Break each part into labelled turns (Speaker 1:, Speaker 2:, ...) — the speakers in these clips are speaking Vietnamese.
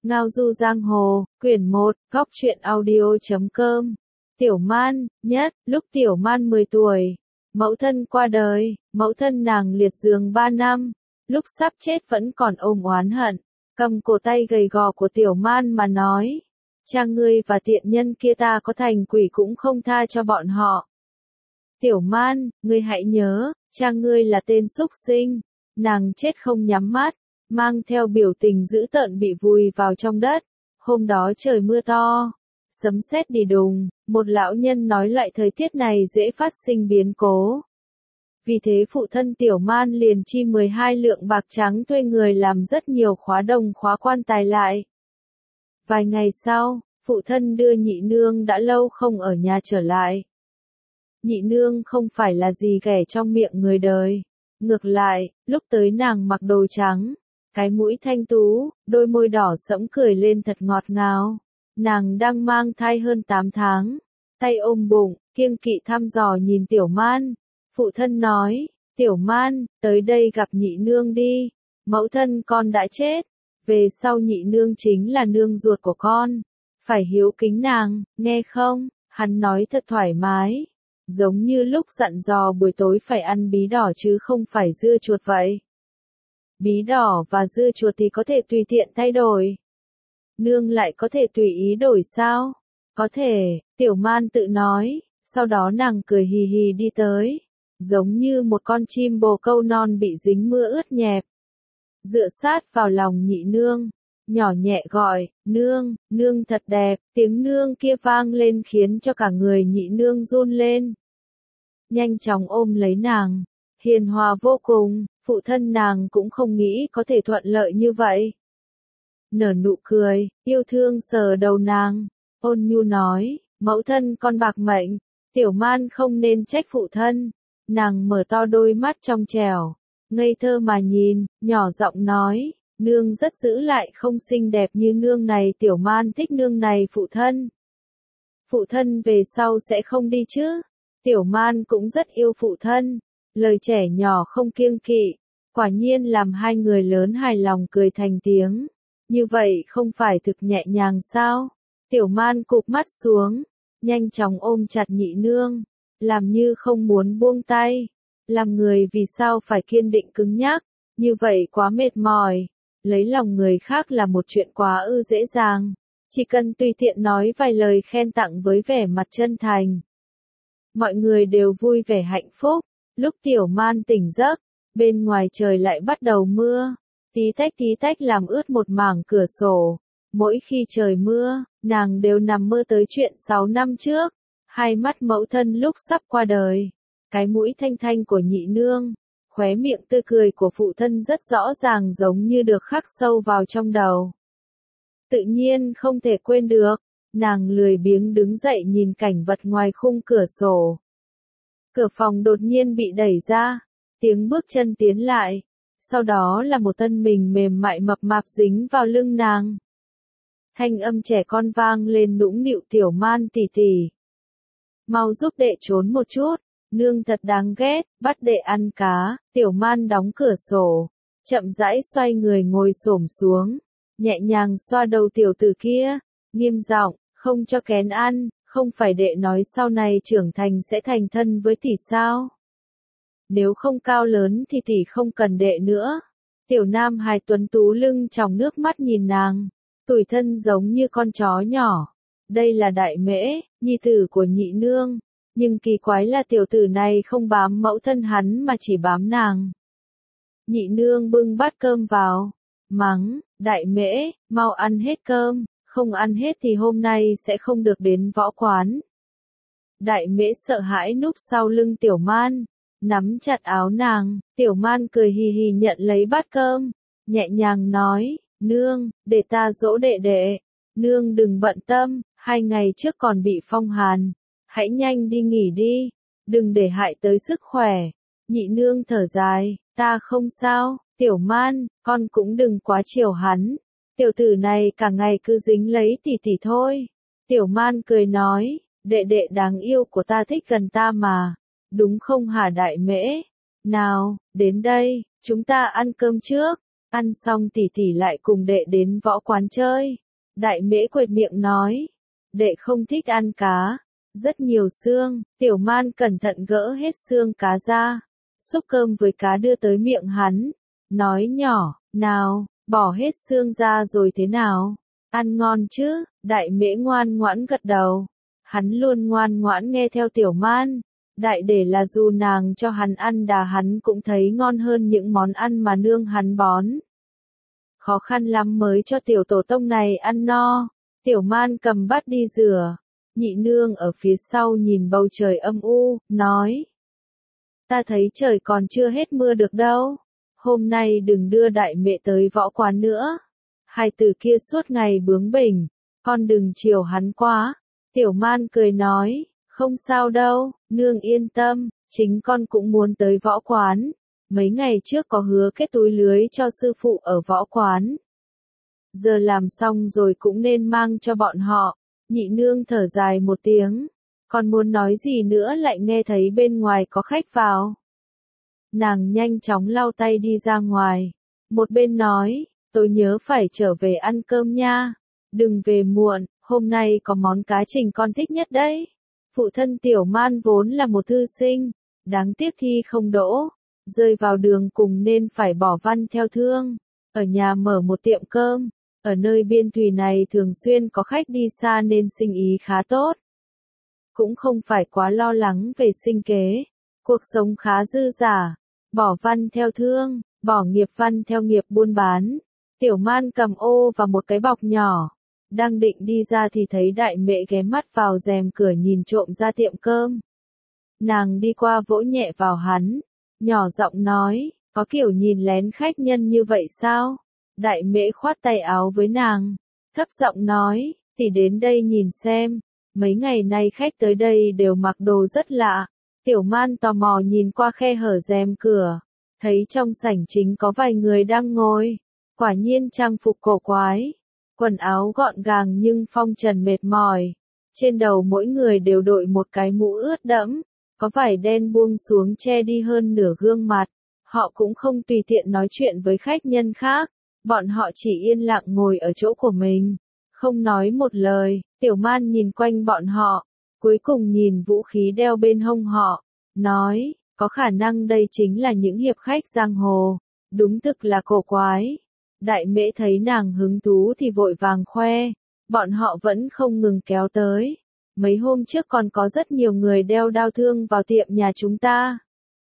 Speaker 1: Ngao du giang hồ, quyển 1, góc truyện audio.com. Tiểu Man, nhất, lúc Tiểu Man 10 tuổi, mẫu thân qua đời, mẫu thân nàng liệt giường 3 năm, lúc sắp chết vẫn còn ôm oán hận, cầm cổ tay gầy gò của Tiểu Man mà nói, cha ngươi và tiện nhân kia ta có thành quỷ cũng không tha cho bọn họ. Tiểu Man, ngươi hãy nhớ, cha ngươi là tên súc sinh. Nàng chết không nhắm mắt, mang theo biểu tình dữ tợn bị vùi vào trong đất. Hôm đó trời mưa to, sấm sét đi đùng, một lão nhân nói loại thời tiết này dễ phát sinh biến cố. Vì thế phụ thân Tiểu Man liền chi 12 lượng bạc trắng thuê người làm rất nhiều khóa đồng khóa quan tài lại. Vài ngày sau, phụ thân đưa nhị nương đã lâu không ở nhà trở lại. Nhị nương không phải là gì ghẻ trong miệng người đời. Ngược lại, lúc tới nàng mặc đồ trắng, cái mũi thanh tú, đôi môi đỏ sẫm cười lên thật ngọt ngào. Nàng đang mang thai hơn 8 tháng, tay ôm bụng, kiêng kỵ thăm dò nhìn Tiểu Man. Phụ thân nói, Tiểu Man, tới đây gặp nhị nương đi, mẫu thân con đã chết, về sau nhị nương chính là nương ruột của con, phải hiếu kính nàng, nghe không? Hắn nói thật thoải mái. Giống như lúc dặn dò buổi tối phải ăn bí đỏ chứ không phải dưa chuột vậy. Bí đỏ và dưa chuột thì có thể tùy tiện thay đổi. Nương lại có thể tùy ý đổi sao? Có thể, Tiểu Man tự nói, sau đó nàng cười hì hì đi tới, giống như một con chim bồ câu non bị dính mưa ướt nhẹp. Dựa sát vào lòng nhị nương, nhỏ nhẹ gọi, nương, nương thật đẹp, tiếng nương kia vang lên khiến cho cả người nhị nương run lên. Nhanh chóng ôm lấy nàng, hiền hòa vô cùng, phụ thân nàng cũng không nghĩ có thể thuận lợi như vậy. Nở nụ cười, yêu thương sờ đầu nàng, ôn nhu nói, mẫu thân con bạc mệnh, Tiểu Man không nên trách phụ thân. Nàng mở to đôi mắt trong trẻo, ngây thơ mà nhìn, nhỏ giọng nói, nương rất giữ lại không xinh đẹp như nương này. Tiểu Man thích nương này phụ thân. Phụ thân về sau sẽ không đi chứ? Tiểu Man cũng rất yêu phụ thân, lời trẻ nhỏ không kiêng kỵ, quả nhiên làm hai người lớn hài lòng cười thành tiếng. Như vậy không phải thực nhẹ nhàng sao? Tiểu Man cụp mắt xuống, nhanh chóng ôm chặt nhị nương, làm như không muốn buông tay. Làm người vì sao phải kiên định cứng nhắc, như vậy quá mệt mỏi. Lấy lòng người khác là một chuyện quá dễ dàng, chỉ cần tùy tiện nói vài lời khen tặng với vẻ mặt chân thành. Mọi người đều vui vẻ hạnh phúc. Lúc Tiểu Man tỉnh giấc, bên ngoài trời lại bắt đầu mưa, tí tách làm ướt một mảng cửa sổ. Mỗi khi trời mưa, nàng đều nằm mơ tới chuyện 6 năm trước, hai mắt mẫu thân lúc sắp qua đời, cái mũi thanh thanh của nhị nương, khóe miệng tươi cười của phụ thân rất rõ ràng giống như được khắc sâu vào trong đầu. Tự nhiên không thể quên được, nàng lười biếng đứng dậy nhìn cảnh vật ngoài khung cửa sổ. Cửa phòng đột nhiên bị đẩy ra, tiếng bước chân tiến lại, sau đó là một thân mình mềm mại mập mạp dính vào lưng nàng. Thanh âm trẻ con vang lên nũng nịu, Tiểu Man tỉ tỉ, mau giúp đệ trốn một chút, nương thật đáng ghét, bắt đệ ăn cá. Tiểu Man đóng cửa sổ, chậm rãi xoay người ngồi xổm xuống, nhẹ nhàng xoa đầu tiểu tử kia, nghiêm giọng, không cho kén ăn, không phải đệ nói sau này trưởng thành sẽ thành thân với tỷ sao? Nếu không cao lớn thì tỷ không cần đệ nữa. Tiểu Nam hài tuấn tú lưng tròng nước mắt nhìn nàng, tủi thân giống như con chó nhỏ. Đây là Đại Mễ, nhi tử của nhị nương, nhưng kỳ quái là tiểu tử này không bám mẫu thân hắn mà chỉ bám nàng. Nhị nương bưng bát cơm vào, mắng, Đại Mễ, mau ăn hết cơm, không ăn hết thì hôm nay sẽ không được đến võ quán. Đại Mễ sợ hãi núp sau lưng Tiểu Man, nắm chặt áo nàng. Tiểu Man cười hì hì nhận lấy bát cơm, nhẹ nhàng nói, nương, để ta dỗ đệ đệ. Nương đừng bận tâm, 2 ngày trước còn bị phong hàn, hãy nhanh đi nghỉ đi, đừng để hại tới sức khỏe. Nhị nương thở dài, ta không sao. Tiểu Man, con cũng đừng quá chiều hắn, tiểu tử này cả ngày cứ dính lấy tỷ tỷ thôi. Tiểu Man cười nói, đệ đệ đáng yêu của ta thích gần ta mà, đúng không hả Đại Mễ? Nào, đến đây, chúng ta ăn cơm trước. Ăn xong tỷ tỷ lại cùng đệ đến võ quán chơi. Đại mễ quệt miệng nói, đệ không thích ăn cá, rất nhiều xương. Tiểu Man cẩn thận gỡ hết xương cá ra, xúc cơm với cá đưa tới miệng hắn, nói nhỏ, nào, bỏ hết xương ra rồi thế nào? Ăn ngon chứ? Đại mễ ngoan ngoãn gật đầu. Hắn luôn ngoan ngoãn nghe theo Tiểu Man. Đại để là dù nàng cho hắn ăn đà hắn cũng thấy ngon hơn những món ăn mà nương hắn bón. Khó khăn lắm mới cho tiểu tổ tông này ăn no. Tiểu Man cầm bát đi rửa. Nhị nương ở phía sau nhìn bầu trời âm u, nói. Ta thấy trời còn chưa hết mưa được đâu. Hôm nay đừng đưa đại mẹ tới võ quán nữa. Hai từ kia suốt ngày bướng bỉnh, con đừng chiều hắn quá. Tiểu Man cười nói, không sao đâu, nương yên tâm, chính con cũng muốn tới võ quán. Mấy ngày trước có hứa kết túi lưới cho sư phụ ở võ quán. Giờ làm xong rồi cũng nên mang cho bọn họ. Nhị nương thở dài một tiếng, còn muốn nói gì nữa lại nghe thấy bên ngoài có khách vào. Nàng nhanh chóng lau tay đi ra ngoài, một bên nói, tôi nhớ phải trở về ăn cơm nha, đừng về muộn, hôm nay có món cá trình con thích nhất đấy. Phụ thân Tiểu Man vốn là một thư sinh, đáng tiếc thi không đỗ, rơi vào đường cùng nên phải bỏ văn theo thương, ở nhà mở một tiệm cơm. Ở nơi biên thùy này thường xuyên có khách đi xa nên sinh ý khá tốt. Cũng không phải quá lo lắng về sinh kế, cuộc sống khá dư dả, bỏ văn theo thương, bỏ nghiệp văn theo nghiệp buôn bán. Tiểu Man cầm ô và một cái bọc nhỏ, đang định đi ra thì thấy đại mẹ ghé mắt vào rèm cửa nhìn trộm ra tiệm cơm. Nàng đi qua vỗ nhẹ vào hắn, nhỏ giọng nói, có kiểu nhìn lén khách nhân như vậy sao? Đại mễ khoát tay áo với nàng, thấp giọng nói, thì đến đây nhìn xem, mấy ngày nay khách tới đây đều mặc đồ rất lạ. Tiểu Man tò mò nhìn qua khe hở rèm cửa, thấy trong sảnh chính có vài người đang ngồi, quả nhiên trang phục cổ quái, quần áo gọn gàng nhưng phong trần mệt mỏi, trên đầu mỗi người đều đội một cái mũ ướt đẫm, có vải đen buông xuống che đi hơn nửa gương mặt, họ cũng không tùy tiện nói chuyện với khách nhân khác. Bọn họ chỉ yên lặng ngồi ở chỗ của mình, không nói một lời. Tiểu Man nhìn quanh bọn họ, cuối cùng nhìn vũ khí đeo bên hông họ, nói, có khả năng đây chính là những hiệp khách giang hồ, đúng thực là cổ quái. Đại mễ thấy nàng hứng thú thì vội vàng khoe, bọn họ vẫn không ngừng kéo tới. Mấy hôm trước còn có rất nhiều người đeo đao thương vào tiệm nhà chúng ta.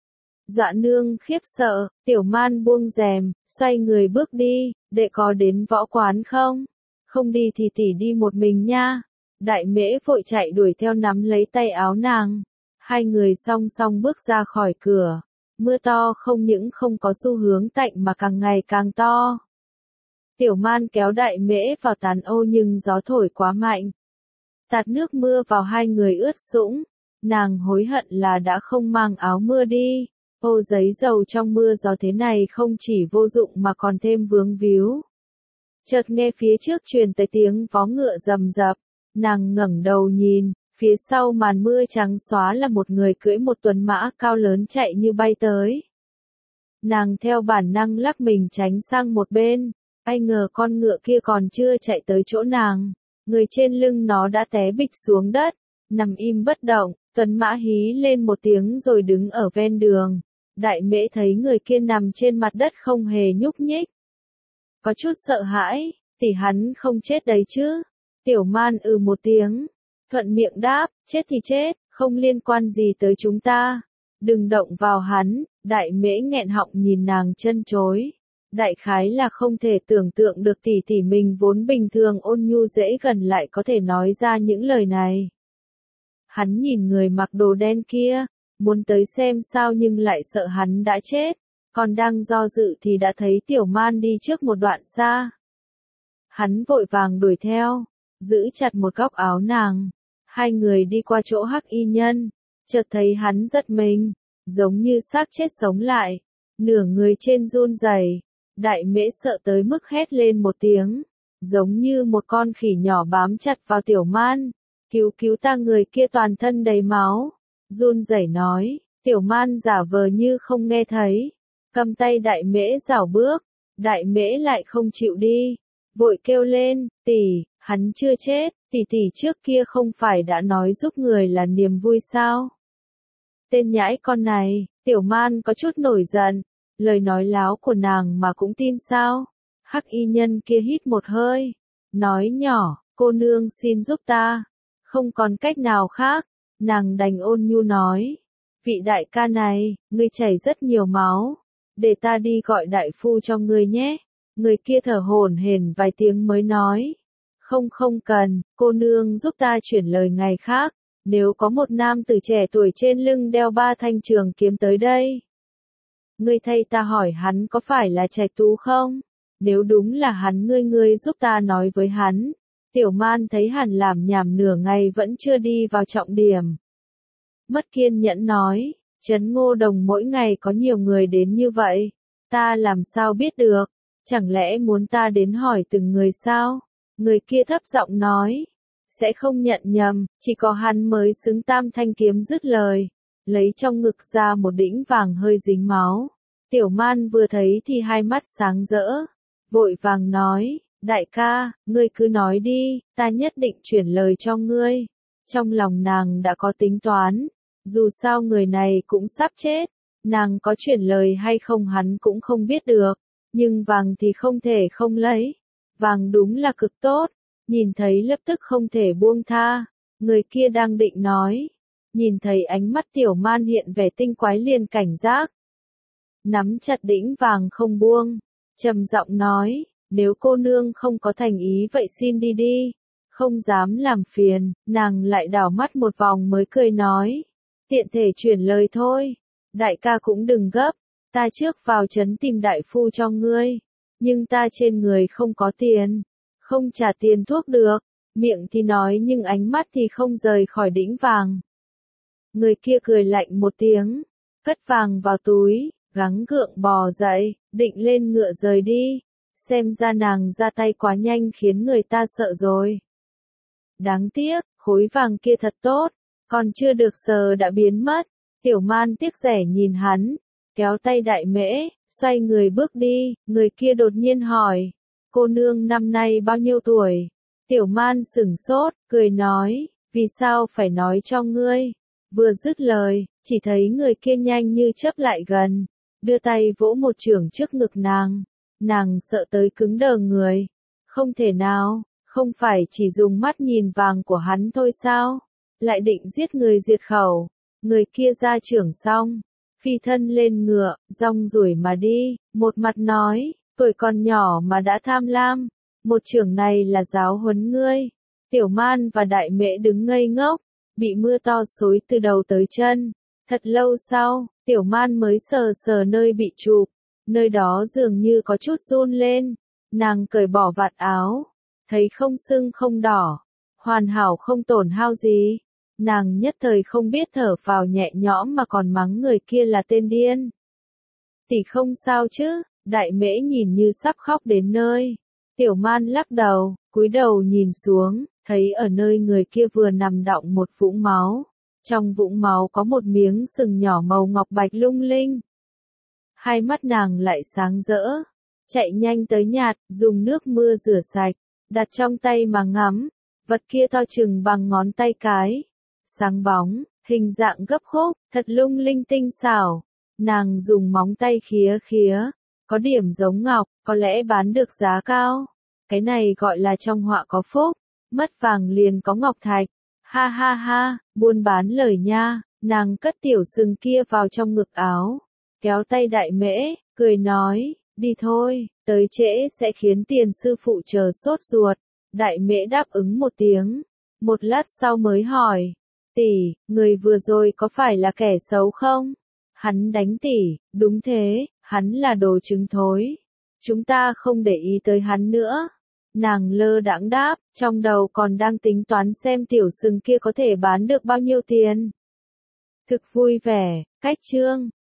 Speaker 1: Dọa nương khiếp sợ, Tiểu Man buông rèm, xoay người bước đi, đệ có đến võ quán không? Không đi thì tỷ đi một mình nha. Đại mễ vội chạy đuổi theo nắm lấy tay áo nàng. Hai người song song bước ra khỏi cửa. Mưa to không những không có xu hướng tạnh mà càng ngày càng to. Tiểu Man kéo đại mễ vào tán ô nhưng gió thổi quá mạnh. Tạt nước mưa vào hai người ướt sũng. Nàng hối hận là đã không mang áo mưa đi. Ô giấy dầu trong mưa gió thế này không chỉ vô dụng mà còn thêm vướng víu. Chợt nghe phía trước truyền tới tiếng vó ngựa rầm rập, nàng ngẩng đầu nhìn, phía sau màn mưa trắng xóa là một người cưỡi một tuấn mã cao lớn chạy như bay tới. Nàng theo bản năng lắc mình tránh sang một bên, ai ngờ con ngựa kia còn chưa chạy tới chỗ nàng, người trên lưng nó đã té bịch xuống đất, nằm im bất động, tuấn mã hí lên một tiếng rồi đứng ở ven đường. Đại mễ thấy người kia nằm trên mặt đất không hề nhúc nhích. Có chút sợ hãi, tỷ hắn không chết đấy chứ. Tiểu Man một tiếng, thuận miệng đáp, chết thì chết, không liên quan gì tới chúng ta. Đừng động vào hắn, đại mễ nghẹn họng nhìn nàng chân chối. Đại khái là không thể tưởng tượng được tỷ tỷ mình vốn bình thường ôn nhu dễ gần lại có thể nói ra những lời này. Hắn nhìn người mặc đồ đen kia, muốn tới xem sao nhưng lại sợ hắn đã chết, còn đang do dự thì đã thấy Tiểu Man đi trước một đoạn xa. Hắn vội vàng đuổi theo, giữ chặt một góc áo nàng. Hai người đi qua chỗ Hắc Y Nhân, chợt thấy hắn giật mình, giống như xác chết sống lại, nửa người trên run rẩy. Đại mễ sợ tới mức hét lên một tiếng, giống như một con khỉ nhỏ bám chặt vào Tiểu Man. Cứu cứu ta, người kia toàn thân đầy máu. Run rẩy nói, Tiểu Man giả vờ như không nghe thấy, cầm tay đại mễ rảo bước, Đại Mễ lại không chịu đi, vội kêu lên, tỷ, hắn chưa chết, tỷ tỷ trước kia không phải đã nói giúp người là niềm vui sao? Tên nhãi con này, Tiểu Man có chút nổi giận, lời nói láo của nàng mà cũng tin sao? Hắc y nhân kia hít một hơi, nói nhỏ, cô nương xin giúp ta, không còn cách nào khác, nàng đành ôn nhu nói, vị đại ca này, ngươi chảy rất nhiều máu, để ta đi gọi đại phu cho ngươi nhé. Người kia thở hổn hển vài tiếng mới nói, không cần, cô nương giúp ta chuyển lời ngày khác, nếu có một nam tử trẻ tuổi trên lưng đeo 3 thanh trường kiếm tới đây. Ngươi thay ta hỏi hắn có phải là Trạch Tú không? Nếu đúng là hắn ngươi giúp ta nói với hắn. Tiểu Man thấy hắn làm nhảm nửa ngày vẫn chưa đi vào trọng điểm. Mất kiên nhẫn nói, Trấn Ngô Đồng mỗi ngày có nhiều người đến như vậy, ta làm sao biết được, chẳng lẽ muốn ta đến hỏi từng người sao? Người kia thấp giọng nói, sẽ không nhận nhầm, chỉ có hắn mới xứng tam thanh kiếm. Dứt lời, lấy trong ngực ra một đĩnh vàng hơi dính máu. Tiểu Man vừa thấy thì hai mắt sáng rỡ, vội vàng nói, đại ca, ngươi cứ nói đi, ta nhất định chuyển lời cho ngươi. Trong lòng nàng đã có tính toán, dù sao người này cũng sắp chết, nàng có chuyển lời hay không hắn cũng không biết được, nhưng vàng thì không thể không lấy, vàng đúng là cực tốt, nhìn thấy lập tức không thể buông tha. Người kia đang định nói, nhìn thấy ánh mắt Tiểu Man hiện vẻ tinh quái liền cảnh giác, nắm chặt đĩnh vàng không buông, trầm giọng nói, nếu cô nương không có thành ý vậy xin đi đi, không dám làm phiền. Nàng lại đảo mắt một vòng mới cười nói, tiện thể chuyển lời thôi, đại ca cũng đừng gấp, ta trước vào trấn tìm đại phu cho ngươi, nhưng ta trên người không có tiền, không trả tiền thuốc được. Miệng thì nói nhưng ánh mắt thì không rời khỏi đĩnh vàng. Người kia cười lạnh một tiếng, cất vàng vào túi, gắng gượng bò dậy, định lên ngựa rời đi. Xem ra nàng ra tay quá nhanh khiến người ta sợ rồi. Đáng tiếc, khối vàng kia thật tốt, còn chưa được sờ đã biến mất. Tiểu Man tiếc rẻ nhìn hắn, kéo tay Đại Mễ, xoay người bước đi. Người kia đột nhiên hỏi, cô nương năm nay bao nhiêu tuổi? Tiểu Man sửng sốt, cười nói, vì sao phải nói cho ngươi? Vừa dứt lời, chỉ thấy người kia nhanh như chớp lại gần, đưa tay vỗ một chưởng trước ngực nàng. Nàng sợ tới cứng đờ người. Không thể nào, không phải chỉ dùng mắt nhìn vàng của hắn thôi sao? Lại định giết người diệt khẩu. Người kia ra chưởng xong, phi thân lên ngựa, rong ruổi mà đi, một mặt nói, tuổi còn nhỏ mà đã tham lam, một chưởng này là giáo huấn ngươi. Tiểu Man và Đại Mễ đứng ngây ngốc, bị mưa to xối từ đầu tới chân. Thật lâu sau, Tiểu Man mới sờ sờ nơi bị chụp, nơi đó dường như có chút run lên. Nàng cởi bỏ vạt áo, thấy không sưng không đỏ, hoàn hảo không tổn hao gì. Nàng nhất thời không biết thở phào nhẹ nhõm mà còn mắng người kia là tên điên. Tỷ không sao chứ? Đại Mễ nhìn như sắp khóc đến nơi. Tiểu Man lắc đầu, cúi đầu nhìn xuống, thấy ở nơi người kia vừa nằm đọng một vũng máu. Trong vũng máu có một miếng sừng nhỏ màu ngọc bạch lung linh. Hai mắt nàng lại sáng rỡ, chạy nhanh tới nhặt, dùng nước mưa rửa sạch, đặt trong tay mà ngắm. Vật kia to chừng bằng ngón tay cái, sáng bóng, hình dạng gấp khúc, thật lung linh tinh xảo. Nàng dùng móng tay khía khía, có điểm giống ngọc, có lẽ bán được giá cao. Cái này gọi là trong họa có phúc, mất vàng liền có ngọc thạch. Ha ha ha, buôn bán lời nha. Nàng cất tiểu sừng kia vào trong ngực áo, kéo tay Đại Mễ, cười nói, đi thôi, tới trễ sẽ khiến tiền sư phụ chờ sốt ruột. Đại Mễ đáp ứng một tiếng, một lát sau mới hỏi, tỷ, người vừa rồi có phải là kẻ xấu không? Hắn đánh tỷ, đúng thế, hắn là đồ trứng thối. Chúng ta không để ý tới hắn nữa. Nàng lơ đãng đáp, trong đầu còn đang tính toán xem tiểu sừng kia có thể bán được bao nhiêu tiền. Thực vui vẻ, cách chương.